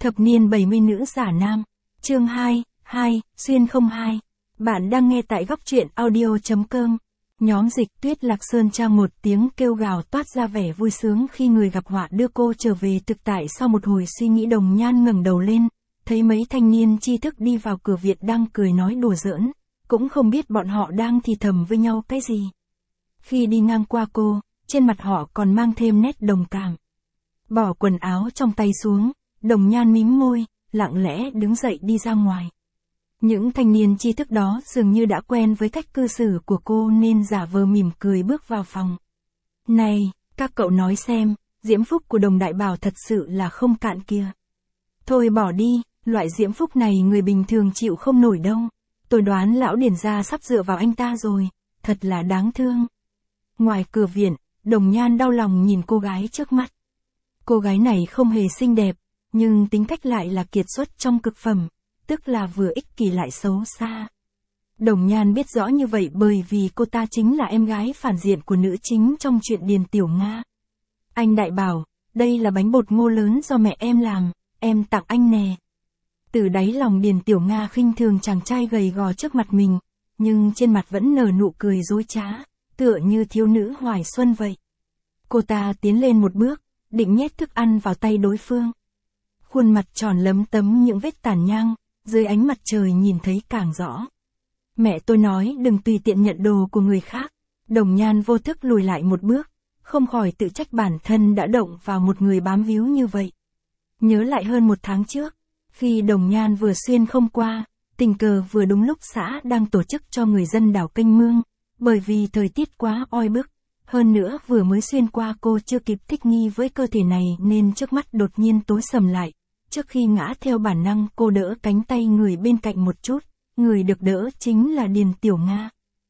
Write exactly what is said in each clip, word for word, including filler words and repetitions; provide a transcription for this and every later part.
Thập niên bảy mươi nữ giả nam. Chương hai, hai, xuyên không hai. Bạn đang nghe tại góc truyện audio.com. Nhóm Dịch Tuyết Lạc Sơn Trang một tiếng kêu gào toát ra vẻ vui sướng khi người gặp họa đưa cô trở về thực tại. Sau một hồi suy nghĩ, Đồng Nhan ngẩng đầu lên, thấy mấy thanh niên tri thức đi vào cửa viện đang cười nói đùa giỡn, cũng không biết bọn họ đang thì thầm với nhau cái gì. Khi đi ngang qua cô, trên mặt họ còn mang thêm nét đồng cảm. Bỏ quần áo trong tay xuống, Đồng Nhan mím môi, lặng lẽ đứng dậy đi ra ngoài. Những thanh niên tri thức đó dường như đã quen với cách cư xử của cô nên giả vờ mỉm cười bước vào phòng. Này, các cậu nói xem, diễm phúc của Đồng đại bảo thật sự là không cạn kìa. Thôi bỏ đi, loại diễm phúc này người bình thường chịu không nổi đâu. Tôi đoán lão điển gia sắp dựa vào anh ta rồi, thật là đáng thương. Ngoài cửa viện, Đồng Nhan đau lòng nhìn cô gái trước mắt. Cô gái này không hề xinh đẹp, nhưng tính cách lại là kiệt xuất trong cực phẩm, tức là vừa ích kỷ lại xấu xa. Đồng Nhan biết rõ như vậy bởi vì cô ta chính là em gái phản diện của nữ chính trong truyện Điền Tiểu Nga. Anh đại bảo, đây là bánh bột ngô lớn do mẹ em làm, em tặng anh nè. Từ đáy lòng Điền Tiểu Nga khinh thường chàng trai gầy gò trước mặt mình, nhưng trên mặt vẫn nở nụ cười dối trá, tựa như thiếu nữ hoài xuân vậy. Cô ta tiến lên một bước, định nhét thức ăn vào tay đối phương. Khuôn mặt tròn lấm tấm những vết tàn nhang, dưới ánh mặt trời nhìn thấy càng rõ. Mẹ tôi nói đừng tùy tiện nhận đồ của người khác. Đồng Nhan vô thức lùi lại một bước, không khỏi tự trách bản thân đã động vào một người bám víu như vậy. Nhớ lại hơn một tháng trước, khi Đồng Nhan vừa xuyên không qua, tình cờ vừa đúng lúc xã đang tổ chức cho người dân đảo kênh mương, bởi vì thời tiết quá oi bức. Hơn nữa vừa mới xuyên qua cô chưa kịp thích nghi với cơ thể này nên trước mắt đột nhiên tối sầm lại. Trước khi ngã theo bản năng cô đỡ cánh tay người bên cạnh một chút, người được đỡ chính là Điền Tiểu Nga.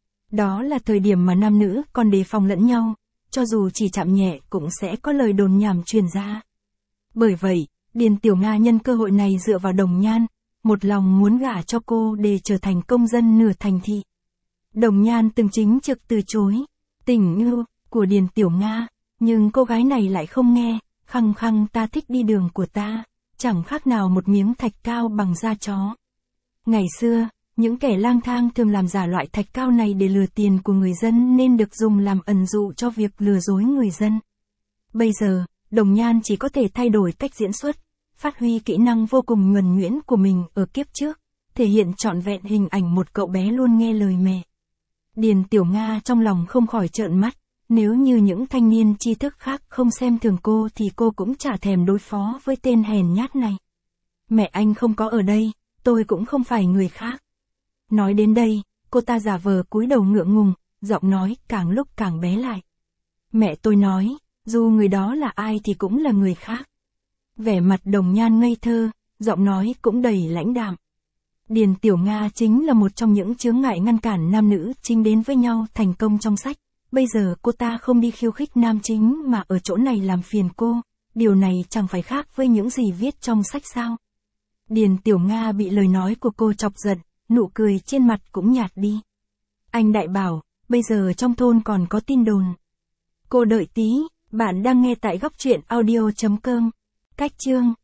Đó là thời điểm mà nam nữ còn đề phòng lẫn nhau, cho dù chỉ chạm nhẹ cũng sẽ có lời đồn nhảm truyền ra. Bởi vậy, Điền Tiểu Nga nhân cơ hội này dựa vào Đồng Nhan, một lòng muốn gả cho cô để trở thành công dân nửa thành thị. Đồng Nhan từng chính trực từ chối tình yêu của Điền Tiểu Nga, nhưng cô gái này lại không nghe, khăng khăng ta thích đi đường của ta, chẳng khác nào một miếng thạch cao bằng da chó. Ngày xưa, những kẻ lang thang thường làm giả loại thạch cao này để lừa tiền của người dân nên được dùng làm ẩn dụ cho việc lừa dối người dân. Bây giờ, Đồng Nhan chỉ có thể thay đổi cách diễn xuất, phát huy kỹ năng vô cùng nhuần nhuyễn của mình ở kiếp trước, thể hiện trọn vẹn hình ảnh một cậu bé luôn nghe lời mẹ. Điền Tiểu Nga trong lòng không khỏi trợn mắt, nếu như những thanh niên tri thức khác không xem thường cô thì cô cũng chả thèm đối phó với tên hèn nhát này. Mẹ anh không có ở đây, tôi cũng không phải người khác. Nói đến đây, cô ta giả vờ cúi đầu ngượng ngùng, giọng nói càng lúc càng bé lại. Mẹ tôi nói, dù người đó là ai thì cũng là người khác. Vẻ mặt Đồng Nhan ngây thơ, giọng nói cũng đầy lãnh đạm. Điền Tiểu Nga chính là một trong những chướng ngại ngăn cản nam nữ chính đến với nhau thành công trong sách. Bây giờ cô ta không đi khiêu khích nam chính mà ở chỗ này làm phiền cô, điều này chẳng phải khác với những gì viết trong sách sao. Điền Tiểu Nga bị lời nói của cô chọc giận, nụ cười trên mặt cũng nhạt đi. Anh đại bảo, bây giờ trong thôn còn có tin đồn. Cô đợi tí, bạn đang nghe tại góc truyện audio.com. Cách chương